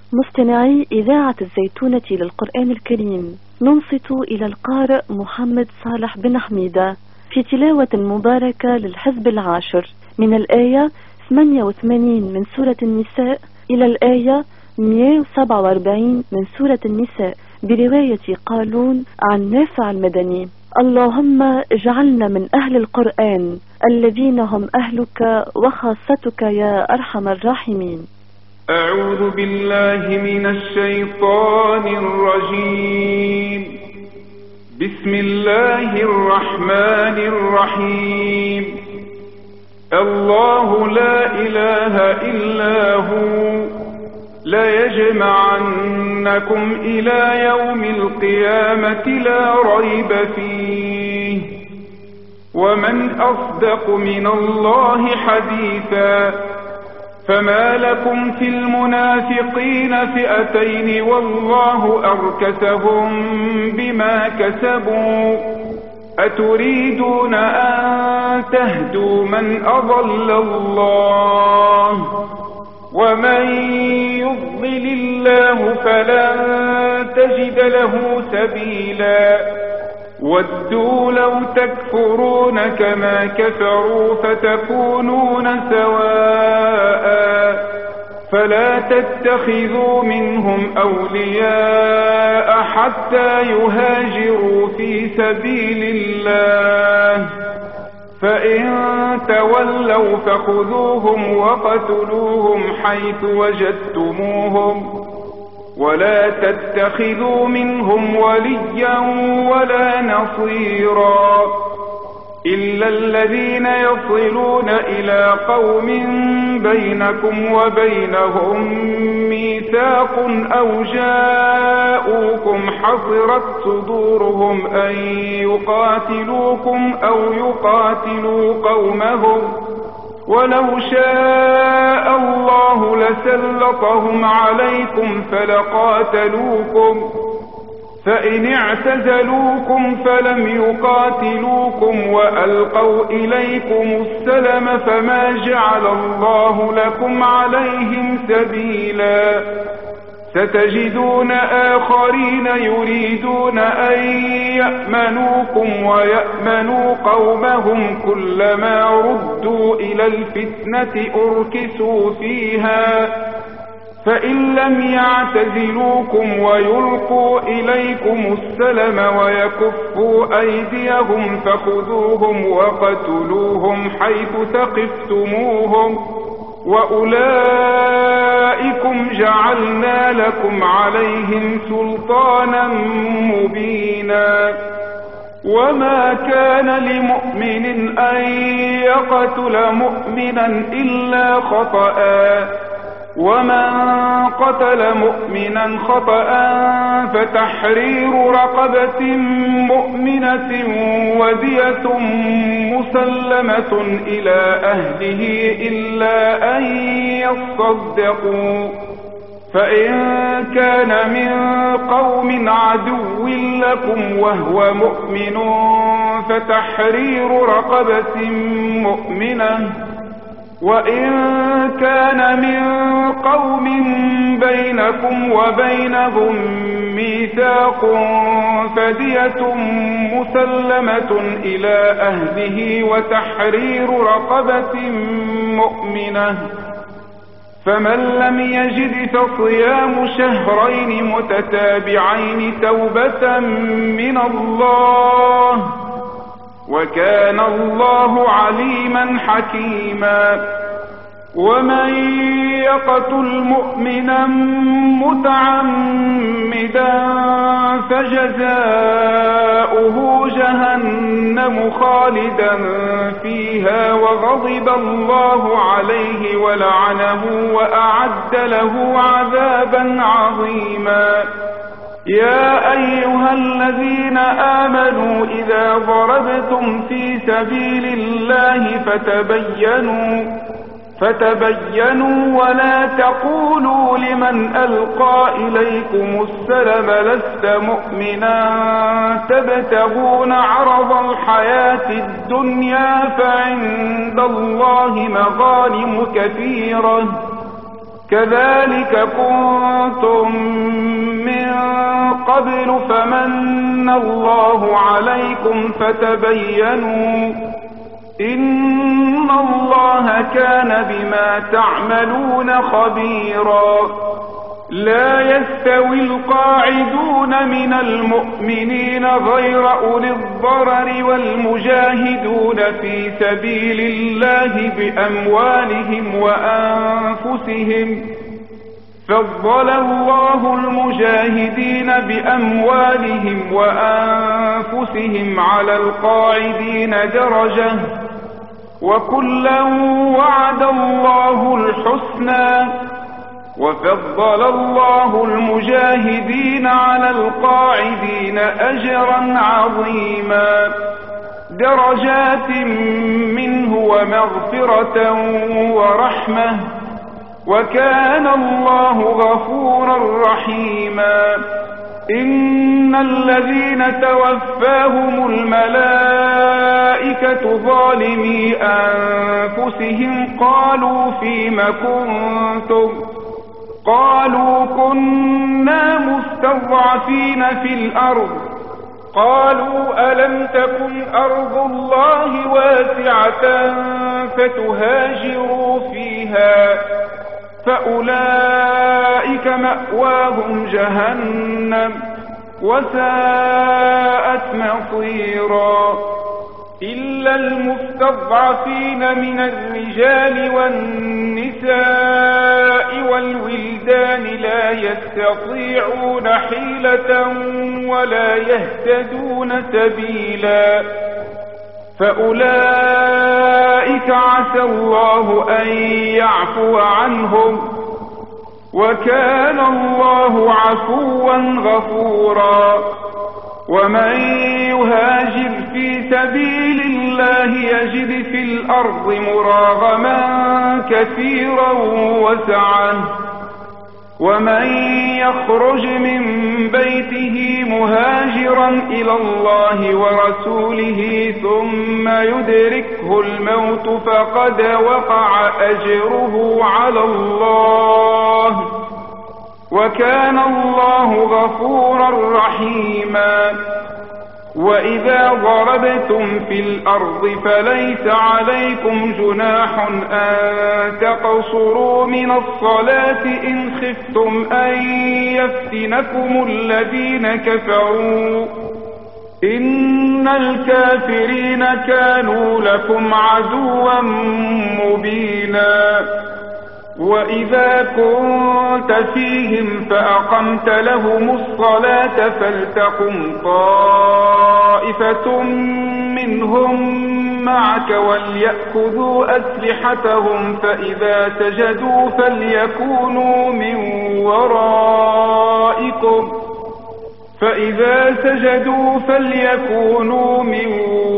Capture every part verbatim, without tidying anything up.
مستمعي إذاعة الزيتونة للقرآن الكريم، ننصت إلى القارئ محمد صالح بن حميدة في تلاوة مباركة للحزب العاشر من الآية ثمانية وثمانين من سورة النساء إلى الآية مئة وسبعة وأربعين من سورة النساء برواية قالون عن نافع المدني. اللهم اجعلنا من أهل القرآن الذين هم أهلك وخاصتك يا أرحم الراحمين. أعوذ بالله من الشيطان الرجيم. بسم الله الرحمن الرحيم. الله لا إله إلا هو ليجمعنكم إلى يوم القيامة لا ريب فيه ومن أصدق من الله حديثا. فما لكم في المنافقين فئتين والله أركسهم بما كسبوا أتريدون أن تهدوا من أضل الله ومن يضلل الله فلن تجد له سبيلا. ودوا لو تكفرون كما كفروا فتكونون سواء فلا تتخذوا منهم أولياء حتى يهاجروا في سبيل الله فإن تولوا فخذوهم وقتلوهم حيث وجدتموهم ولا تتخذوا منهم وليا ولا نصيرا إلا الذين يصلون إلى قوم بينكم وبينهم ميثاق أو جاءوكم حصرت صدورهم أن يقاتلوكم أو يقاتلوا قومهم ولو شاء الله لسلطهم عليكم فلقاتلوكم فإن اعتزلوكم فلم يقاتلوكم وألقوا إليكم السلم فما جعل الله لكم عليهم سبيلا. ستجدون آخرين يريدون أن يأمنوكم ويأمنوا قومهم كلما ردوا إلى الفتنة أركسوا فيها فإن لم يعتزلوكم ويلقوا إليكم السلم ويكفوا أيديهم فخذوهم وقتلوهم حيث ثقفتموهم وأولئكم جعلنا لكم عليهم سلطانا مبينا. وما كان لمؤمن أن يقتل مؤمنا إلا خطأ ومن قتل مؤمنا خطأ فتحرير رقبة مؤمنة ودية مسلمة إلى أهله إلا أن يصدقوا فإن كان من قوم عدو لكم وهو مؤمن فتحرير رقبة مؤمنة وإن كان من قوم بينكم وبينهم ميثاق فدية مسلمة إلى أهله وتحرير رقبة مؤمنة فمن لم يجد فصيام شهرين متتابعين توبة من الله وكان الله عليما حكيما. ومن يقتل مؤمنا متعمدا فجزاؤه جهنم خالدا فيها وغضب الله عليه ولعنه وأعد له عذابا عظيما. يا أيها الذين آمنوا إذا ضربتم في سبيل الله فتبينوا فتبينوا ولا تقولوا لمن ألقى إليكم السلم لست مؤمنا تبتغون عرض الحياة الدنيا فعند الله مغانم كثيرة كذلك كنتم من قبل فمن الله عليكم فتبينوا إن الله كان بما تعملون خبيرا. لا يستوي القاعدون من المؤمنين غير أولي الضرر والمجاهدون في سبيل الله بأموالهم وأنفسهم. فضل الله المجاهدين بأموالهم وأنفسهم على القاعدين درجة وكلا وعد الله الحسنى. وفضل الله المجاهدين على القاعدين أجرا عظيما درجات منه ومغفرة ورحمة وكان الله غفورا رحيما. إن الذين توفاهم الملائكة ظالمي أنفسهم قالوا فيم كنتم قالوا كنا مستضعفين في الأرض قالوا ألم تكن أرض الله واسعة فتهاجروا فيها فأولئك مأواهم جهنم وساءت مصيرا. إلا المستضعفين من الرجال والنساء والولدان لا يستطيعون حيلة ولا يهتدون سبيلا فأولئك عسى الله أن يعفو عنهم وكان الله عفوا غفورا. ومن يهاجر في سبيل الله يجد في الأرض مراغما كثيرا وسعا. ومن يخرج من بيته مهاجرا إلى الله ورسوله ثم يدركه الموت فقد وقع أجره على الله وكان الله غفورا رحيما. وإذا ضربتم في الأرض فليس عليكم جناح أن تقصروا من الصلاة إن خفتم أن يفتنكم الذين كفروا إن الكافرين كانوا لكم عدوا مبينا. وإذا كنت فيهم فأقمت لهم الصلاة فلتقم طائفة منهم معك وليأخذوا أسلحتهم فإذا سجدوا فليكونوا من ورائكم فإذا سجدوا فليكونوا من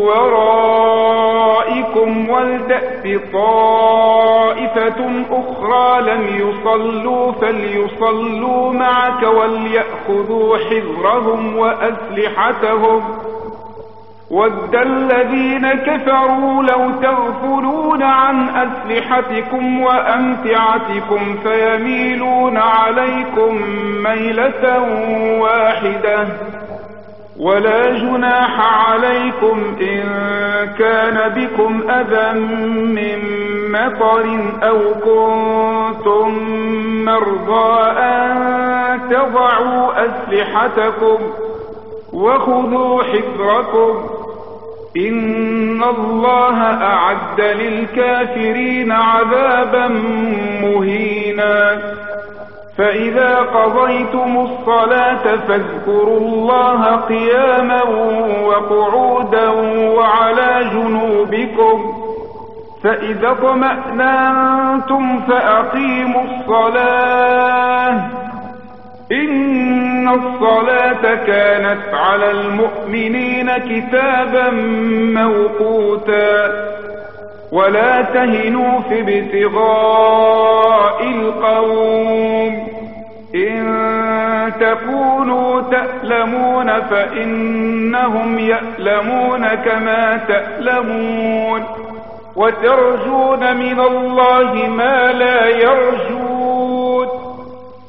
ورائكم ولتأت طائفة أخرى لم يصلوا فليصلوا معك وليأخذوا حذرهم وأسلحتهم. ود الذين كفروا لو تغفلون عن أسلحتكم وأمتعتكم فيميلون عليكم ميلة واحدة. ولا جناح عليكم إن كان بكم أذى من مطر أو كنتم مرضى أن تضعوا أسلحتكم وخذوا حذركم إن الله أعد للكافرين عذابا مهينا. فإذا قضيتم الصلاة فاذكروا الله قياما وقعودا وعلى جنوبكم فإذا اطمأننتم فأقيموا الصلاة إن الصلاة كانت على المؤمنين كتابا موقوتا. ولا تهنوا في ابتغاء القوم إن تكونوا تألمون فإنهم يألمون كما تألمون وترجون من الله ما لا يرجون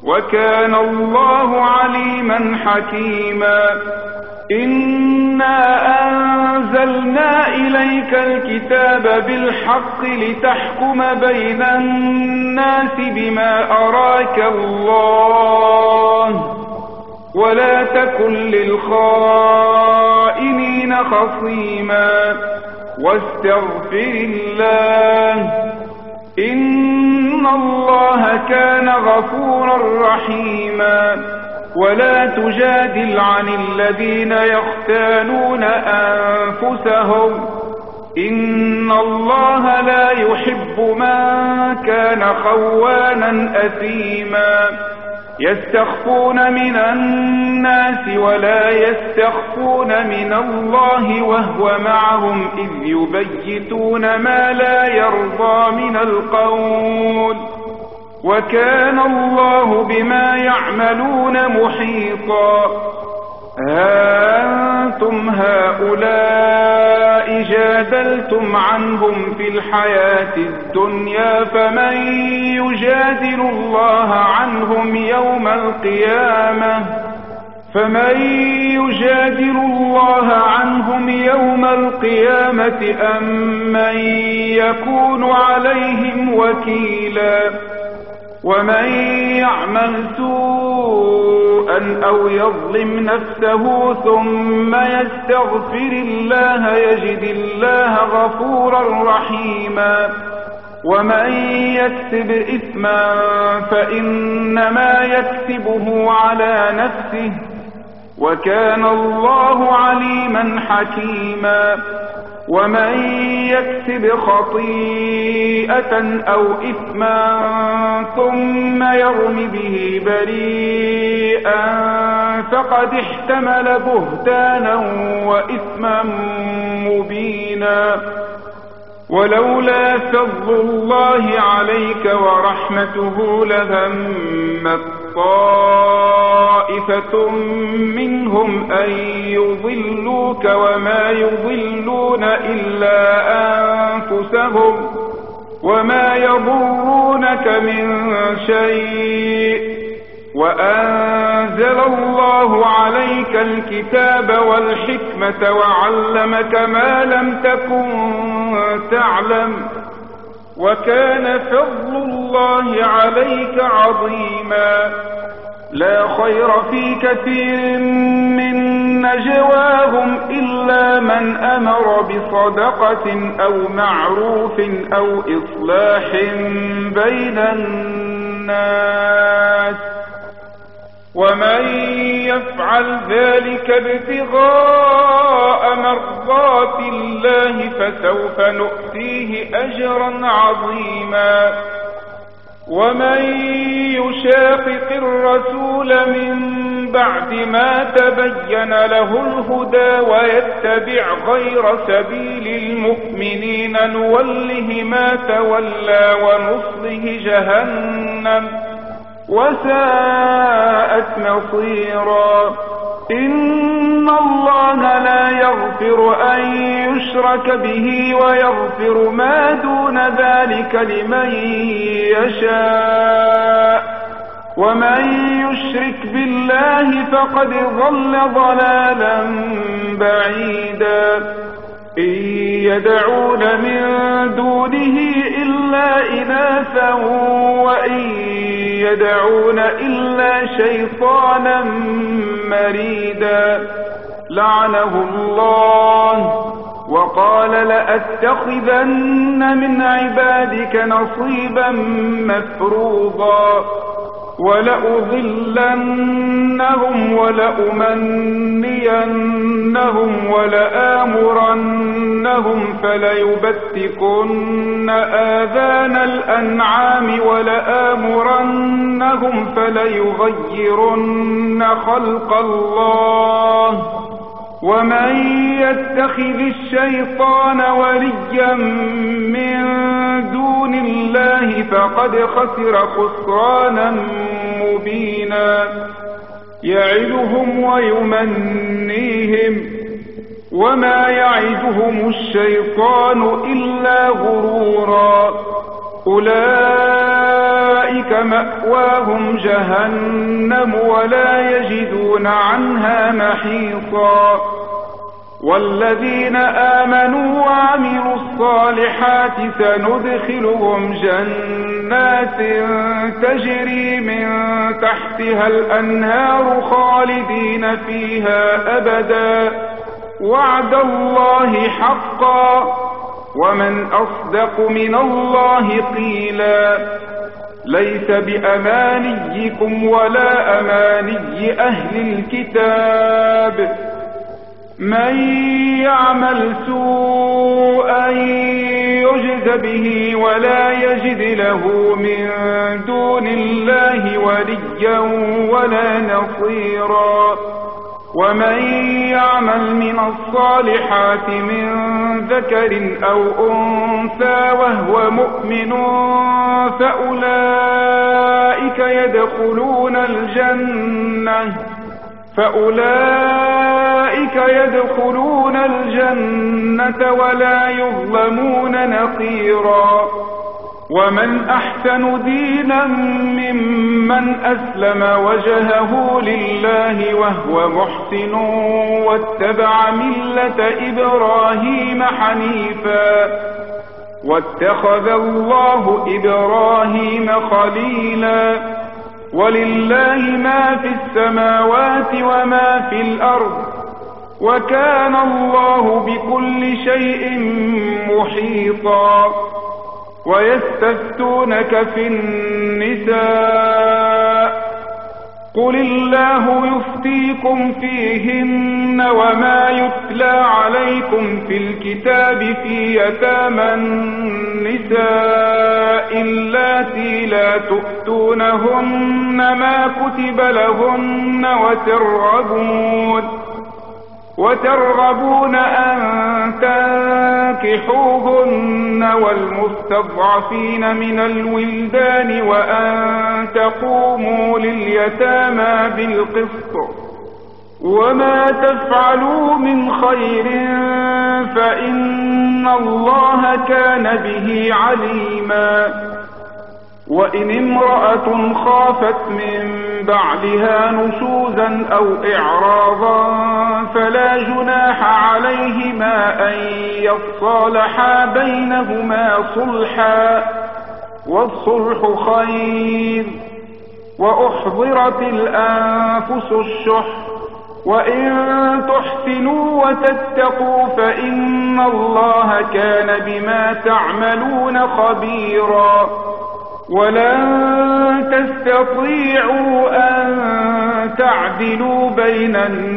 وكان الله عليما حكيما. إنا أنزلنا إليك الكتاب بالحق لتحكم بين الناس بما أراك الله ولا تكن للخائنين خصيما واستغفر الله إن الله كان غفورا رحيما. ولا تجادل عن الذين يختانون أنفسهم إن الله لا يحب من كان خوانا أثيما. يستخفون من الناس ولا يستخفون من الله وهو معهم إذ يبيتون ما لا يرضى من القول وكان الله بما يعملون محيطا. ها أنتم هؤلاء جادلتم عنهم في الحياة الدنيا فمن يجادل الله عنهم يوم القيامة فمن يجادل الله عنهم يوم القيامة أم من يكون عليهم وكيلا. ومن يعمل سوءا أو يظلم نفسه ثم يستغفر الله يجد الله غفورا رحيما. ومن يكسب إثما فإنما يكسبه على نفسه وكان الله عليما حكيما. ومن يكسب خطيئة أو إثما ثم يرم به بريئا فقد احتمل بهتانا وإثما مبينا. ولولا فضل الله عليك ورحمته لهمت طائفة منهم أن يضلوك وما يضلون إلا أنفسهم وما يضرونك من شيء وأنزل الله عليك الكتاب والحكمة وعلمك ما لم تكن تعلم وكان فضل الله عليك عظيما. لا خير في كثير من نجواهم إلا من أمر بصدقة أو معروف أو إصلاح بين الناس ومن يفعل ذلك ابتغاء مرضات الله فسوف نؤتيه أجرا عظيما. ومن يشاقق الرسول من بعد ما تبين له الهدى ويتبع غير سبيل المؤمنين نوله ما تولى ونصله جهنم وساءت مصيرا. إن الله لا يغفر أن يشرك به ويغفر ما دون ذلك لمن يشاء ومن يشرك بالله فقد ضل ضلالا بعيدا. إن يدعون من دونه إلا إناثا وإن يدعون إلا شيطانا مريدا لعنه الله وقال لأتخذن من عبادك نصيبا مفروضا ولأضلنهم ولأمنينهم ولآمرنهم فليبتكن آذان الأنعام ولآمرنهم فليغيرن خلق الله ومن يتخذ الشيطان وليا من دون الله فقد خسر خسرانا مبينا. يعدهم ويمنيهم وما يعدهم الشيطان إلا غرورا. أولئك أولئك مأواهم جهنم ولا يجدون عنها محيصا. والذين آمنوا وعملوا الصالحات سندخلهم جنات تجري من تحتها الأنهار خالدين فيها أبدا وعد الله حقا ومن أصدق من الله قيلا. ليس بأمانيكم ولا أماني أهل الكتاب من يعمل سوءا يجز به ولا يجد له من دون الله وليا ولا نصيرا. ومن يعمل من الصالحات من ذكر أو أنثى وهو مؤمن فأولئك يدخلون الجنة فأولئك يدخلون الجنة ولا يظلمون نقيرا. ومن أحسن دينا ممن أسلم وجهه لله وهو محسن واتبع ملة إبراهيم حنيفا واتخذ الله إبراهيم خليلا. ولله ما في السماوات وما في الأرض وكان الله بكل شيء محيطا. ويستفتونك في النساء قل الله يفتيكم فيهن وما يتلى عليكم في الكتاب في يتامى النساء اللاتي لا تؤتونهن ما كتب لهن وترغبون وترغبون أن تنكحوهن والمستضعفين من الولدان وأن تقوموا لليتامى بالقسط وما تفعلوا من خير فإن الله كان به عليما. وإن امرأة خافت من بعدها نشوزا أو إعراضا فلا جناح عليهما أن يصالحا بينهما صلحا والصلح خير. وأحضرت الأنفس الشح وإن تحسنوا وتتقوا فإن الله كان بما تعملون خبيرا. ولن تستطيعوا أن تعدلوا بين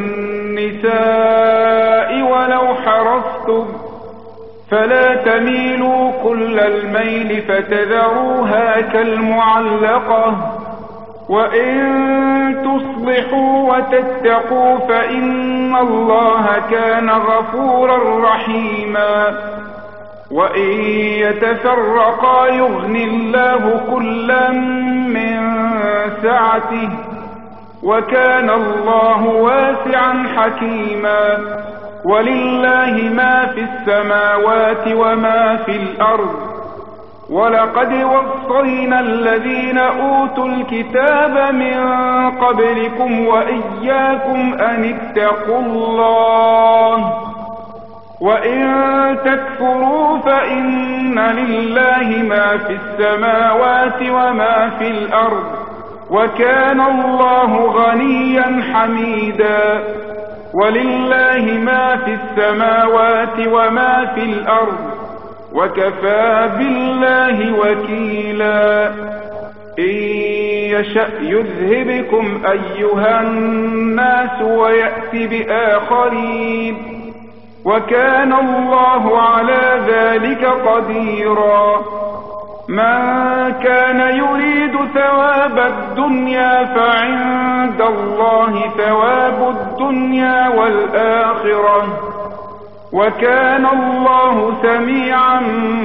النساء ولو حرصتم فلا تميلوا كل الميل فتذروها كالمعلقة. وإن تصلحوا وتتقوا فإن الله كان غفورا رحيما. وإن يتفرقا يغن الله كلا من سعته وكان الله واسعا حكيما. ولله ما في السماوات وما في الأرض ولقد وصينا الذين أوتوا الكتاب من قبلكم وإياكم أن اتقوا الله وإن تكفروا فإن لله ما في السماوات وما في الأرض وكان الله غنيا حميدا. ولله ما في السماوات وما في الأرض وكفى بالله وكيلا. إن يشأ يذهبكم أيها الناس ويأتي بآخرين وكان الله على ذلك قديرا. من كان يريد ثواب الدنيا فعند الله ثواب الدنيا والآخرة وكان الله سميعا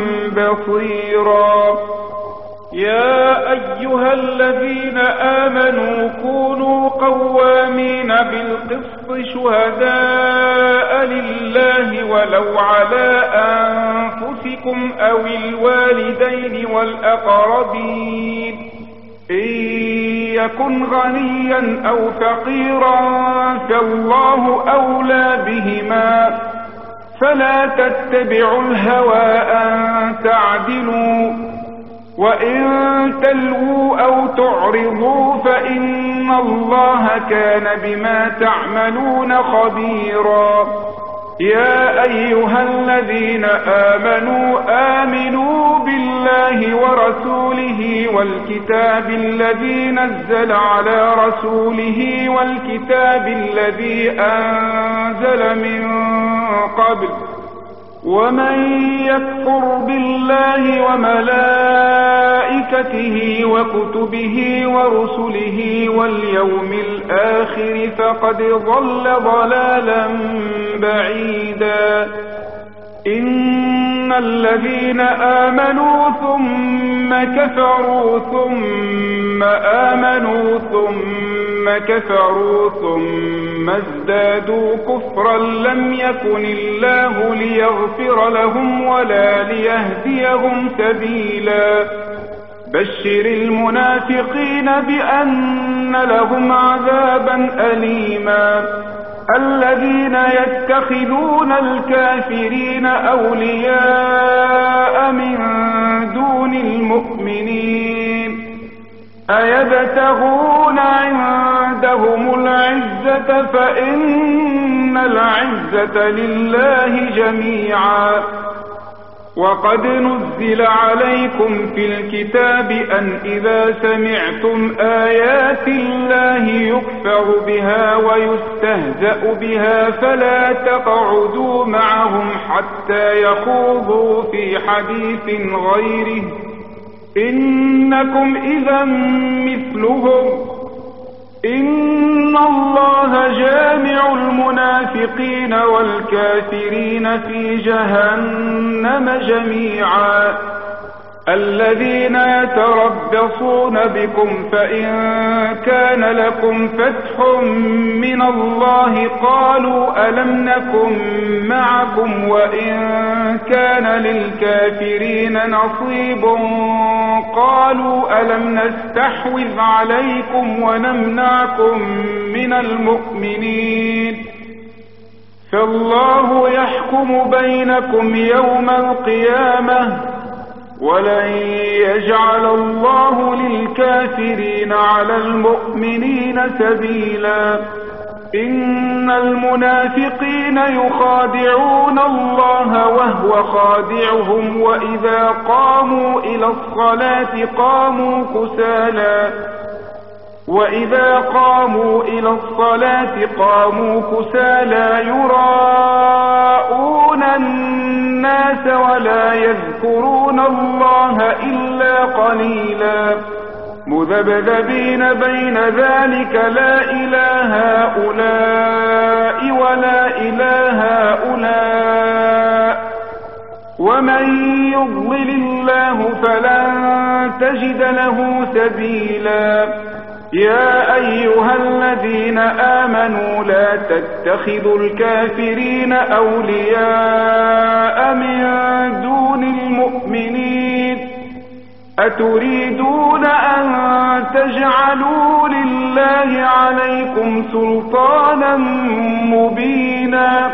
بصيرا. يا أيها الذين آمنوا كونوا قوامين بالقسط شهداء لله ولو على أنفسكم أو الوالدين والأقربين إن يكن غنيا أو فقيرا فالله أولى بهما، فلا تتبعوا الهوى أن تعدلوا، وإن تلووا أو تعرضوا فإن الله كان بما تعملون خبيرا. يا أيها الذين آمنوا آمنوا بالله ورسوله والكتاب الذي نزل على رسوله والكتاب الذي أنزل من قبل، ومن يكفر بالله وملائكته وكتبه ورسله واليوم الآخر فقد ضل ضلالا بعيدا. إن الذين آمنوا ثم كفروا ثم آمنوا ثم كفروا ثم ازدادوا كفرا لم يكن الله ليغفر لهم ولا ليهديهم سبيلا. بشر المنافقين بأن لهم عذابا أليما. الذين يتخذون الكافرين أولياء من دون المؤمنين أيبتغون عندهم العزة فإن العزة لله جميعا. وقد نزل عليكم في الكتاب أن إذا سمعتم آيات الله يكفر بها ويستهزأ بها فلا تقعدوا معهم حتى يخوضوا في حديث غيره إنكم إذا مثلهم. إن الله جامع المنافقين والكافرين في جهنم جميعا. الذين يتربصون بكم فإن كان لكم فتح من الله قالوا ألم نكن معكم وإن كان للكافرين نصيب قالوا ألم نستحوذ عليكم ونمنعكم من المؤمنين فالله يحكم بينكم يوم القيامة ولن يجعل الله للكافرين على المؤمنين سبيلا. إن المنافقين يخادعون الله وهو خادعهم وإذا قاموا إلى الصلاة قاموا كسالى وإذا قاموا إلى الصلاة قاموا كسالى يراءون الناس ولا يذكرون الله إلا قليلا. مذبذبين بين ذلك لا إله هؤلاء ولا إله هؤلاء ومن يضلل الله فلن تجد له سبيلا. يا أيها الذين آمنوا لا تتخذوا الكافرين أولياء من دون المؤمنين أتريدون أن تجعلوا لله عليكم سلطانا مبينا.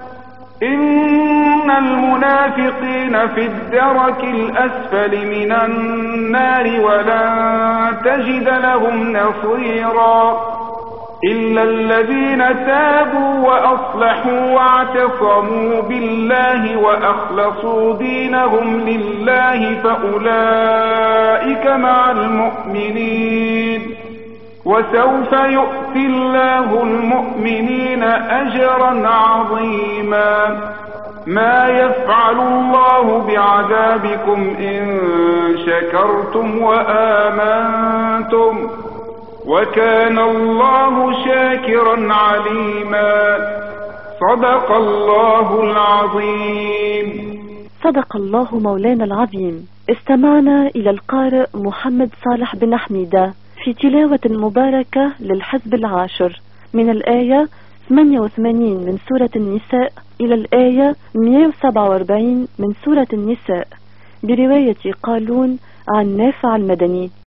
إن المنافقين في الدرك الأسفل من النار ولن تجد لهم نصيرا إلا الذين تابوا وأصلحوا واعتصموا بالله وأخلصوا دينهم لله فأولئك مع المؤمنين وسوف يؤتي الله المؤمنين أجرا عظيما. ما يفعل الله بعذابكم إن شكرتم وآمنتم وكان الله شاكرا عليما. صدق الله العظيم. صدق الله مولانا العظيم. استمعنا إلى القارئ محمد صالح بن حميدة في تلاوة مباركة للحزب العاشر من الآية ثمانية وثمانين من سورة النساء إلى الآية مئة وسبعة وأربعين من سورة النساء برواية قالون عن نافع المدني.